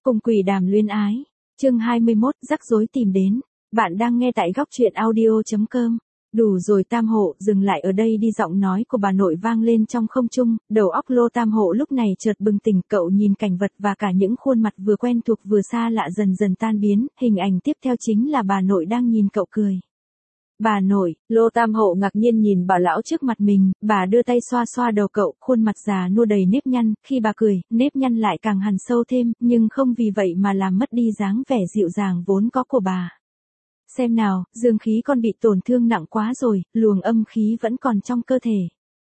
Cùng quỷ đàm luyến ái. Chương 21, rắc rối tìm đến. Bạn đang nghe tại góc truyện audio.com. Đủ rồi Tam Hộ, dừng lại ở đây đi, giọng nói của bà nội vang lên trong không trung, đầu óc Lô Tam Hộ lúc này chợt bừng tỉnh, cậu nhìn cảnh vật và cả những khuôn mặt vừa quen thuộc vừa xa lạ dần dần tan biến, hình ảnh tiếp theo chính là bà nội đang nhìn cậu cười. Bà nội, Lô Tam Hộ ngạc nhiên nhìn bà lão trước mặt mình, bà đưa tay xoa xoa đầu cậu, khuôn mặt già nua đầy nếp nhăn, khi bà cười, nếp nhăn lại càng hằn sâu thêm, nhưng không vì vậy mà làm mất đi dáng vẻ dịu dàng vốn có của bà. Xem nào, dương khí con bị tổn thương nặng quá rồi, luồng âm khí vẫn còn trong cơ thể.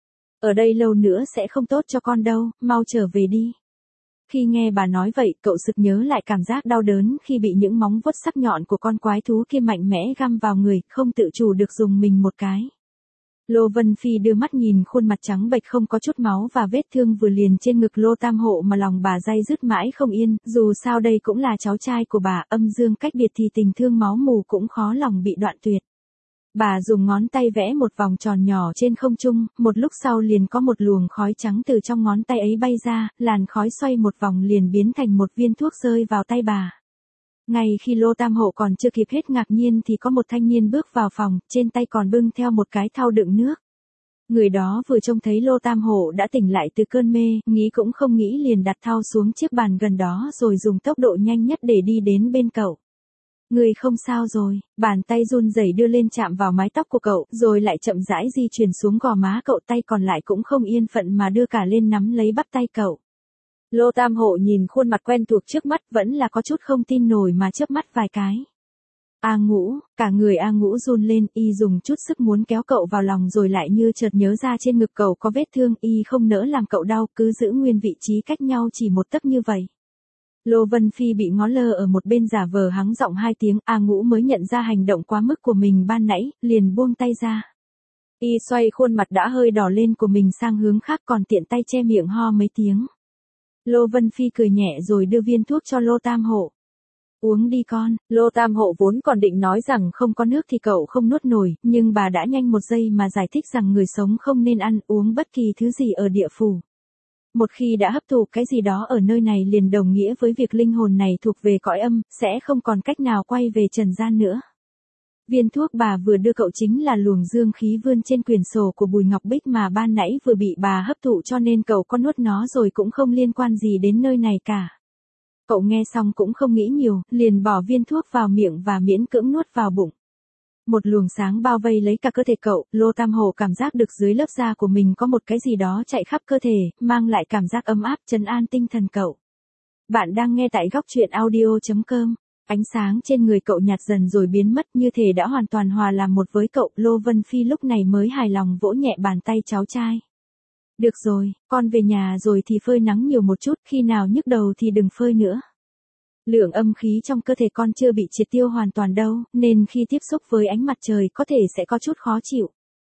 Ở đây lâu nữa sẽ không tốt cho con đâu, mau trở về đi. Khi nghe bà nói vậy, cậu sực nhớ lại cảm giác đau đớn khi bị những móng vuốt sắc nhọn của con quái thú kia mạnh mẽ găm vào người, không tự chủ được dùng mình một cái. Lô Vân Phi đưa mắt nhìn khuôn mặt trắng bệch không có chút máu và vết thương vừa liền trên ngực Lô Tam Hộ mà lòng bà day dứt mãi không yên, dù sao đây cũng là cháu trai của bà, âm dương cách biệt thì tình thương máu mù cũng khó lòng bị đoạn tuyệt. Bà dùng ngón tay vẽ một vòng tròn nhỏ trên không trung, một lúc sau liền có một luồng khói trắng từ trong ngón tay ấy bay ra, làn khói xoay một vòng liền biến thành một viên thuốc rơi vào tay bà. Ngay khi Lô Tam Hộ còn chưa kịp hết ngạc nhiên thì có một thanh niên bước vào phòng, trên tay còn bưng theo một cái thau đựng nước. Người đó vừa trông thấy Lô Tam Hộ đã tỉnh lại từ cơn mê, nghĩ cũng không nghĩ liền đặt thau xuống chiếc bàn gần đó rồi dùng tốc độ nhanh nhất để đi đến bên cậu. Người không sao rồi, bàn tay run rẩy đưa lên chạm vào mái tóc của cậu, rồi lại chậm rãi di chuyển xuống gò má cậu, tay còn lại cũng không yên phận mà đưa cả lên nắm lấy bắp tay cậu. Lô Tam Hộ nhìn khuôn mặt quen thuộc trước mắt vẫn là có chút không tin nổi mà chớp mắt vài cái. A Ngũ, cả người A Ngũ run lên, y dùng chút sức muốn kéo cậu vào lòng rồi lại như chợt nhớ ra trên ngực cậu có vết thương, y không nỡ làm cậu đau, cứ giữ nguyên vị trí cách nhau chỉ một tấc như vậy. Lô Vân Phi bị ngó lơ ở một bên giả vờ hắng giọng hai tiếng, A Ngũ mới nhận ra hành động quá mức của mình ban nãy, liền buông tay ra. Y xoay khuôn mặt đã hơi đỏ lên của mình sang hướng khác còn tiện tay che miệng ho mấy tiếng. Lô Vân Phi cười nhẹ rồi đưa viên thuốc cho Lô Tam Hộ. Uống đi con, Lô Tam Hộ vốn còn định nói rằng không có nước thì cậu không nuốt nổi, nhưng bà đã nhanh một giây mà giải thích rằng người sống không nên ăn uống bất kỳ thứ gì ở địa phủ. Một khi đã hấp thụ cái gì đó ở nơi này liền đồng nghĩa với việc linh hồn này thuộc về cõi âm, sẽ không còn cách nào quay về trần gian nữa. Viên thuốc bà vừa đưa cậu chính là luồng dương khí vươn trên quyển sổ của Bùi Ngọc Bích mà ban nãy vừa bị bà hấp thụ, cho nên cậu có nuốt nó rồi cũng không liên quan gì đến nơi này cả. Cậu nghe xong cũng không nghĩ nhiều, liền bỏ viên thuốc vào miệng và miễn cưỡng nuốt vào bụng. Một luồng sáng bao vây lấy cả cơ thể cậu, Lô Tam Hộ cảm giác được dưới lớp da của mình có một cái gì đó chạy khắp cơ thể, mang lại cảm giác ấm áp, trấn an tinh thần cậu. Bạn đang nghe tại góc truyện audio.com. Ánh sáng trên người cậu nhạt dần rồi biến mất, như thể đã hoàn toàn hòa làm một với cậu. Lô Vân Phi lúc này mới hài lòng vỗ nhẹ bàn tay cháu trai. Được rồi, con về nhà rồi thì phơi nắng nhiều một chút, khi nào nhức đầu thì đừng phơi nữa. Lượng âm khí trong cơ thể con chưa bị triệt tiêu hoàn toàn đâu, nên khi tiếp xúc với ánh mặt trời có thể sẽ có chút khó chịu.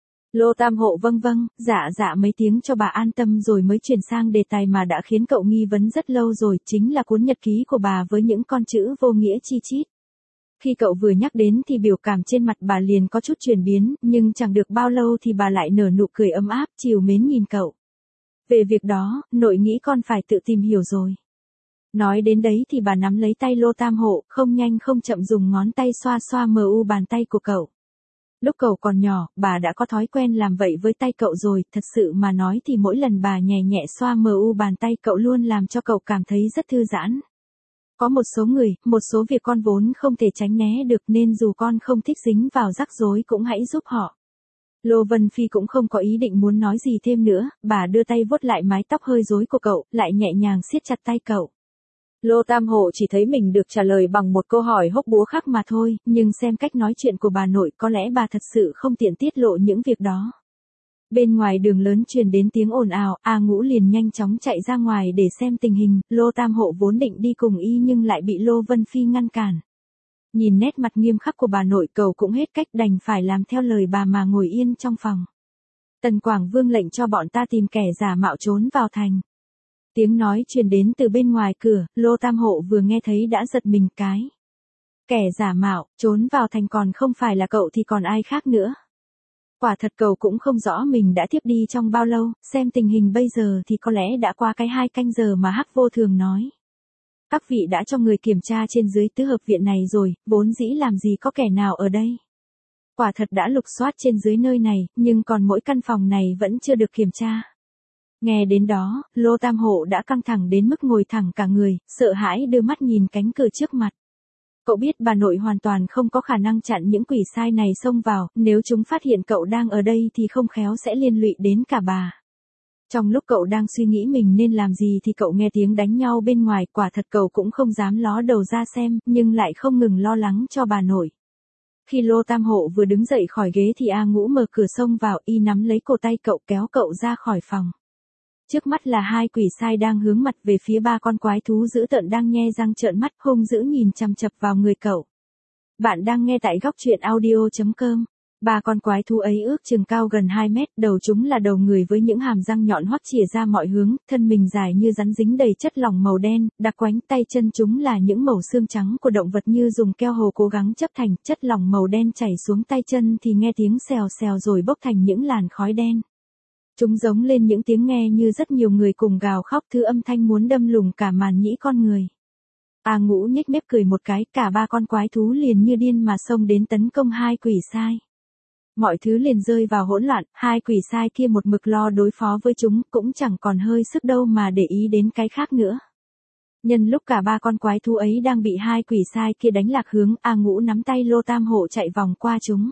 Lô Tam Hộ vâng vâng, dạ mấy tiếng cho bà an tâm rồi mới chuyển sang đề tài mà đã khiến cậu nghi vấn rất lâu rồi, chính là cuốn nhật ký của bà với những con chữ vô nghĩa chi chít. Khi cậu vừa nhắc đến thì biểu cảm trên mặt bà liền có chút chuyển biến, nhưng chẳng được bao lâu thì bà lại nở nụ cười ấm áp, trìu mến nhìn cậu. Về việc đó, nội nghĩ con phải tự tìm hiểu rồi. Nói đến đấy thì bà nắm lấy tay Lô Tam Hộ, không nhanh không chậm dùng ngón tay xoa xoa mờ u bàn tay của cậu. Lúc cậu còn nhỏ, bà đã có thói quen làm vậy với tay cậu rồi, thật sự mà nói thì mỗi lần bà nhẹ nhẹ xoa mờ u bàn tay cậu luôn làm cho cậu cảm thấy rất thư giãn. Có một số người, một số việc con vốn không thể tránh né được nên dù con không thích dính vào rắc rối cũng hãy giúp họ. Lô Vân Phi cũng không có ý định muốn nói gì thêm nữa, bà đưa tay vuốt lại mái tóc hơi rối của cậu, lại nhẹ nhàng siết chặt tay cậu. Lô Tam Hộ chỉ thấy mình được trả lời bằng một câu hỏi hốc búa khác mà thôi, nhưng xem cách nói chuyện của bà nội có lẽ bà thật sự không tiện tiết lộ những việc đó. Bên ngoài đường lớn truyền đến tiếng ồn ào, A Ngũ liền nhanh chóng chạy ra ngoài để xem tình hình, Lô Tam Hộ vốn định đi cùng y nhưng lại bị Lô Vân Phi ngăn cản. Nhìn nét mặt nghiêm khắc của bà nội cậu cũng hết cách đành phải làm theo lời bà mà ngồi yên trong phòng. Tần Quảng Vương lệnh cho bọn ta tìm kẻ giả mạo trốn vào thành. Tiếng nói truyền đến từ bên ngoài cửa, Lô Tam Hộ vừa nghe thấy đã giật mình cái. Kẻ giả mạo, trốn vào thành còn không phải là cậu thì còn ai khác nữa. Quả thật cậu cũng không rõ mình đã tiếp đi trong bao lâu, xem tình hình bây giờ thì có lẽ đã qua cái 2 canh giờ mà Hắc Vô Thường nói. Các vị đã cho người kiểm tra trên dưới tứ hợp viện này rồi, vốn dĩ làm gì có kẻ nào ở đây. Quả thật đã lục soát trên dưới nơi này, nhưng còn mỗi căn phòng này vẫn chưa được kiểm tra. Nghe đến đó, Lô Tam Hộ đã căng thẳng đến mức ngồi thẳng cả người, sợ hãi đưa mắt nhìn cánh cửa trước mặt. Cậu biết bà nội hoàn toàn không có khả năng chặn những quỷ sai này xông vào, nếu chúng phát hiện cậu đang ở đây thì không khéo sẽ liên lụy đến cả bà. Trong lúc cậu đang suy nghĩ mình nên làm gì thì cậu nghe tiếng đánh nhau bên ngoài, quả thật cậu cũng không dám ló đầu ra xem, nhưng lại không ngừng lo lắng cho bà nội. Khi Lô Tam Hộ vừa đứng dậy khỏi ghế thì A Ngũ mở cửa xông vào, y nắm lấy cổ tay cậu kéo cậu ra khỏi phòng. Trước mắt là hai quỷ sai đang hướng mặt về phía ba con quái thú dữ tợn đang nhe răng trợn mắt hung dữ nhìn chằm chằm vào người cậu. Bạn đang nghe tại góc truyện audio.com. Ba con quái thú ấy ước chừng cao gần 2 mét, đầu chúng là đầu người với những hàm răng nhọn hoắt chìa ra mọi hướng, thân mình dài như rắn dính đầy chất lỏng màu đen, đặc quánh tay chân chúng là những mẩu xương trắng của động vật như dùng keo hồ cố gắng chấp thành, chất lỏng màu đen chảy xuống tay chân thì nghe tiếng xèo xèo rồi bốc thành những làn khói đen. Chúng giống lên những tiếng nghe như rất nhiều người cùng gào khóc, thứ âm thanh muốn đâm lùng cả màn nhĩ con người. A Ngũ nhếch mép cười một cái, cả ba con quái thú liền như điên mà xông đến tấn công hai quỷ sai. Mọi thứ liền rơi vào hỗn loạn, hai quỷ sai kia một mực lo đối phó với chúng, cũng chẳng còn hơi sức đâu mà để ý đến cái khác nữa. Nhân lúc cả ba con quái thú ấy đang bị hai quỷ sai kia đánh lạc hướng, A Ngũ nắm tay Lô Tam Hộ chạy vòng qua chúng.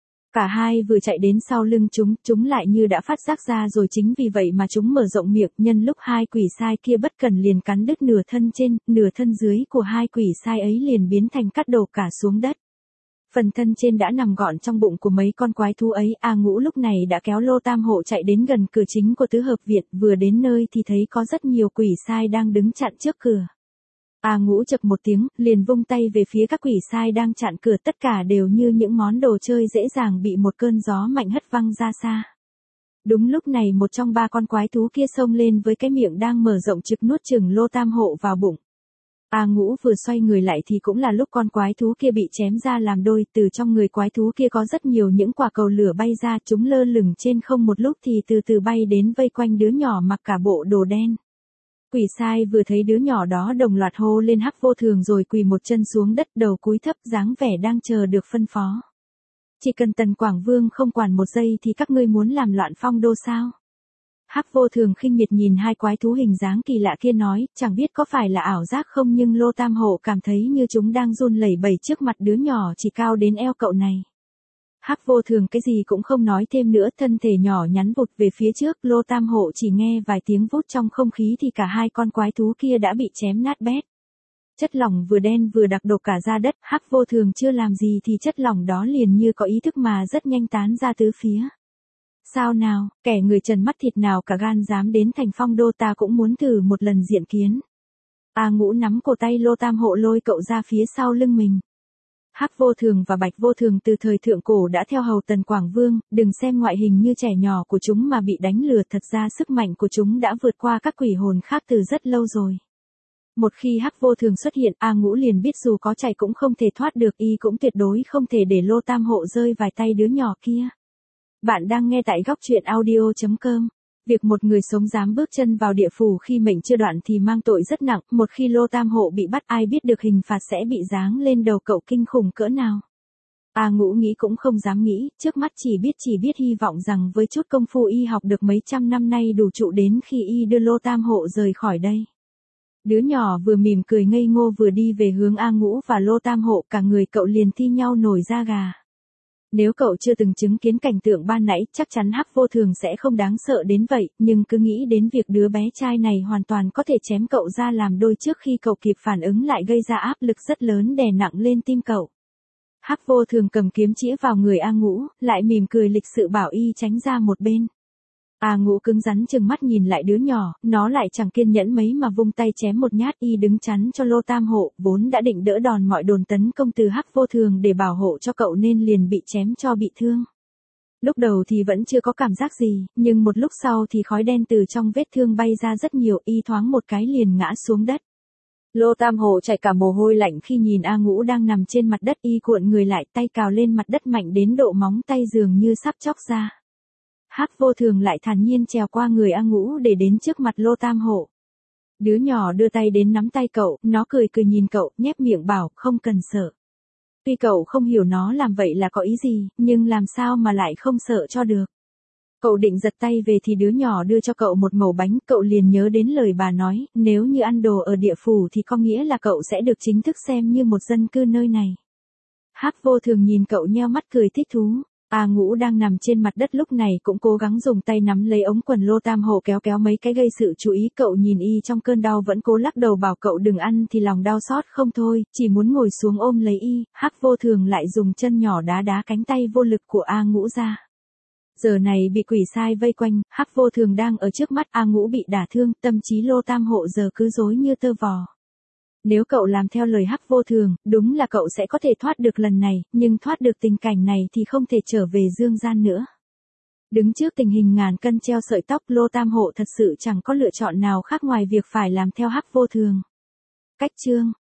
Cả hai vừa chạy đến sau lưng chúng lại như đã phát giác ra rồi, chính vì vậy mà chúng mở rộng miệng, nhân lúc hai quỷ sai kia bất cần liền cắn đứt nửa thân trên, nửa thân dưới của hai quỷ sai ấy liền biến thành cát đổ cả xuống đất. Phần thân trên đã nằm gọn trong bụng của mấy con quái thú ấy, A Ngũ lúc này đã kéo Lô Tam Hộ chạy đến gần cửa chính của tứ hợp viện, vừa đến nơi thì thấy có rất nhiều quỷ sai đang đứng chặn trước cửa. A Ngũ chậc một tiếng, liền vung tay về phía các quỷ sai đang chặn cửa, tất cả đều như những món đồ chơi dễ dàng bị một cơn gió mạnh hất văng ra xa. Đúng lúc này một trong ba con quái thú kia xông lên với cái miệng đang mở rộng trực nuốt chửng Lô Tam Hộ vào bụng. A Ngũ vừa xoay người lại thì cũng là lúc con quái thú kia bị chém ra làm đôi, từ trong người quái thú kia có rất nhiều những quả cầu lửa bay ra, chúng lơ lửng trên không một lúc thì từ từ bay đến vây quanh đứa nhỏ mặc cả bộ đồ đen. Quỷ sai vừa thấy đứa nhỏ đó đồng loạt hô lên Hắc Vô Thường rồi quỳ một chân xuống đất, đầu cúi thấp, dáng vẻ đang chờ được phân phó. Chỉ cần Tần Quảng Vương không quản một giây thì các ngươi muốn làm loạn phong đô sao? Hắc Vô Thường khinh miệt nhìn hai quái thú hình dáng kỳ lạ kia nói, chẳng biết có phải là ảo giác không nhưng Lô Tam Hộ cảm thấy như chúng đang run lẩy bẩy trước mặt đứa nhỏ chỉ cao đến eo cậu này. Hắc Vô Thường cái gì cũng không nói thêm nữa, thân thể nhỏ nhắn vụt về phía trước, Lô Tam Hộ chỉ nghe vài tiếng vút trong không khí thì cả hai con quái thú kia đã bị chém nát bét. Chất lỏng vừa đen vừa đặc độc cả ra đất, Hắc Vô Thường chưa làm gì thì chất lỏng đó liền như có ý thức mà rất nhanh tán ra tứ phía. Sao nào, kẻ người trần mắt thịt nào cả gan dám đến thành phong đô, ta cũng muốn thử một lần diện kiến. A Ngũ nắm cổ tay Lô Tam Hộ lôi cậu ra phía sau lưng mình. Hắc Vô Thường và Bạch Vô Thường từ thời thượng cổ đã theo hầu Tần Quảng Vương, đừng xem ngoại hình như trẻ nhỏ của chúng mà bị đánh lừa, thật ra sức mạnh của chúng đã vượt qua các quỷ hồn khác từ rất lâu rồi. Một khi Hắc Vô Thường xuất hiện, A Ngũ liền biết dù có chạy cũng không thể thoát được, y cũng tuyệt đối không thể để Lô Tam Hộ rơi vào tay đứa nhỏ kia. Bạn đang nghe tại góc truyện audio.com. Việc một người sống dám bước chân vào địa phủ khi mệnh chưa đoạn thì mang tội rất nặng, một khi Lô Tam Hộ bị bắt ai biết được hình phạt sẽ bị giáng lên đầu cậu kinh khủng cỡ nào. A Ngũ nghĩ cũng không dám nghĩ, trước mắt chỉ biết hy vọng rằng với chút công phu y học được mấy trăm năm nay đủ trụ đến khi y đưa Lô Tam Hộ rời khỏi đây. Đứa nhỏ vừa mỉm cười ngây ngô vừa đi về hướng A Ngũ và Lô Tam Hộ, cả người cậu liền thi nhau nổi da gà. Nếu cậu chưa từng chứng kiến cảnh tượng ban nãy, chắc chắn Hắc Vô Thường sẽ không đáng sợ đến vậy, nhưng cứ nghĩ đến việc đứa bé trai này hoàn toàn có thể chém cậu ra làm đôi trước khi cậu kịp phản ứng lại gây ra áp lực rất lớn đè nặng lên tim cậu. Hắc Vô Thường cầm kiếm chĩa vào người A Ngũ, lại mỉm cười lịch sự bảo y tránh ra một bên. A Ngũ cứng rắn chừng mắt nhìn lại đứa nhỏ, nó lại chẳng kiên nhẫn mấy mà vung tay chém một nhát, y đứng chắn cho Lô Tam Hộ, vốn đã định đỡ đòn mọi đòn tấn công từ Hắc Vô Thường để bảo hộ cho cậu nên liền bị chém cho bị thương. Lúc đầu thì vẫn chưa có cảm giác gì, nhưng một lúc sau thì khói đen từ trong vết thương bay ra rất nhiều, y thoáng một cái liền ngã xuống đất. Lô Tam Hộ chảy cả mồ hôi lạnh khi nhìn A Ngũ đang nằm trên mặt đất, y cuộn người lại, tay cào lên mặt đất mạnh đến độ móng tay dường như sắp chóc ra. Hắc Vô Thường lại thản nhiên trèo qua người A Ngũ để đến trước mặt Lô Tam Hộ. Đứa nhỏ đưa tay đến nắm tay cậu, nó cười cười nhìn cậu, nhếch miệng bảo, không cần sợ. Tuy cậu không hiểu nó làm vậy là có ý gì, nhưng làm sao mà lại không sợ cho được. Cậu định giật tay về thì đứa nhỏ đưa cho cậu một mẩu bánh, cậu liền nhớ đến lời bà nói, nếu như ăn đồ ở địa phủ thì có nghĩa là cậu sẽ được chính thức xem như một dân cư nơi này. Hắc Vô Thường nhìn cậu nheo mắt cười thích thú. A Ngũ đang nằm trên mặt đất lúc này cũng cố gắng dùng tay nắm lấy ống quần Lô Tam Hộ kéo kéo mấy cái gây sự chú ý. Cậu nhìn y trong cơn đau vẫn cố lắc đầu bảo cậu đừng ăn thì lòng đau xót không thôi, chỉ muốn ngồi xuống ôm lấy y. Hắc Vô Thường lại dùng chân nhỏ đá đá cánh tay vô lực của A Ngũ ra. Giờ này bị quỷ sai vây quanh, Hắc Vô Thường đang ở trước mắt. A Ngũ bị đả thương, tâm trí Lô Tam Hộ giờ cứ rối như tơ vò. Nếu cậu làm theo lời Hắc Vô Thường, đúng là cậu sẽ có thể thoát được lần này, nhưng thoát được tình cảnh này thì không thể trở về dương gian nữa. Đứng trước tình hình ngàn cân treo sợi tóc, Lô Tam Hộ thật sự chẳng có lựa chọn nào khác ngoài việc phải làm theo Hắc Vô Thường. Cách chương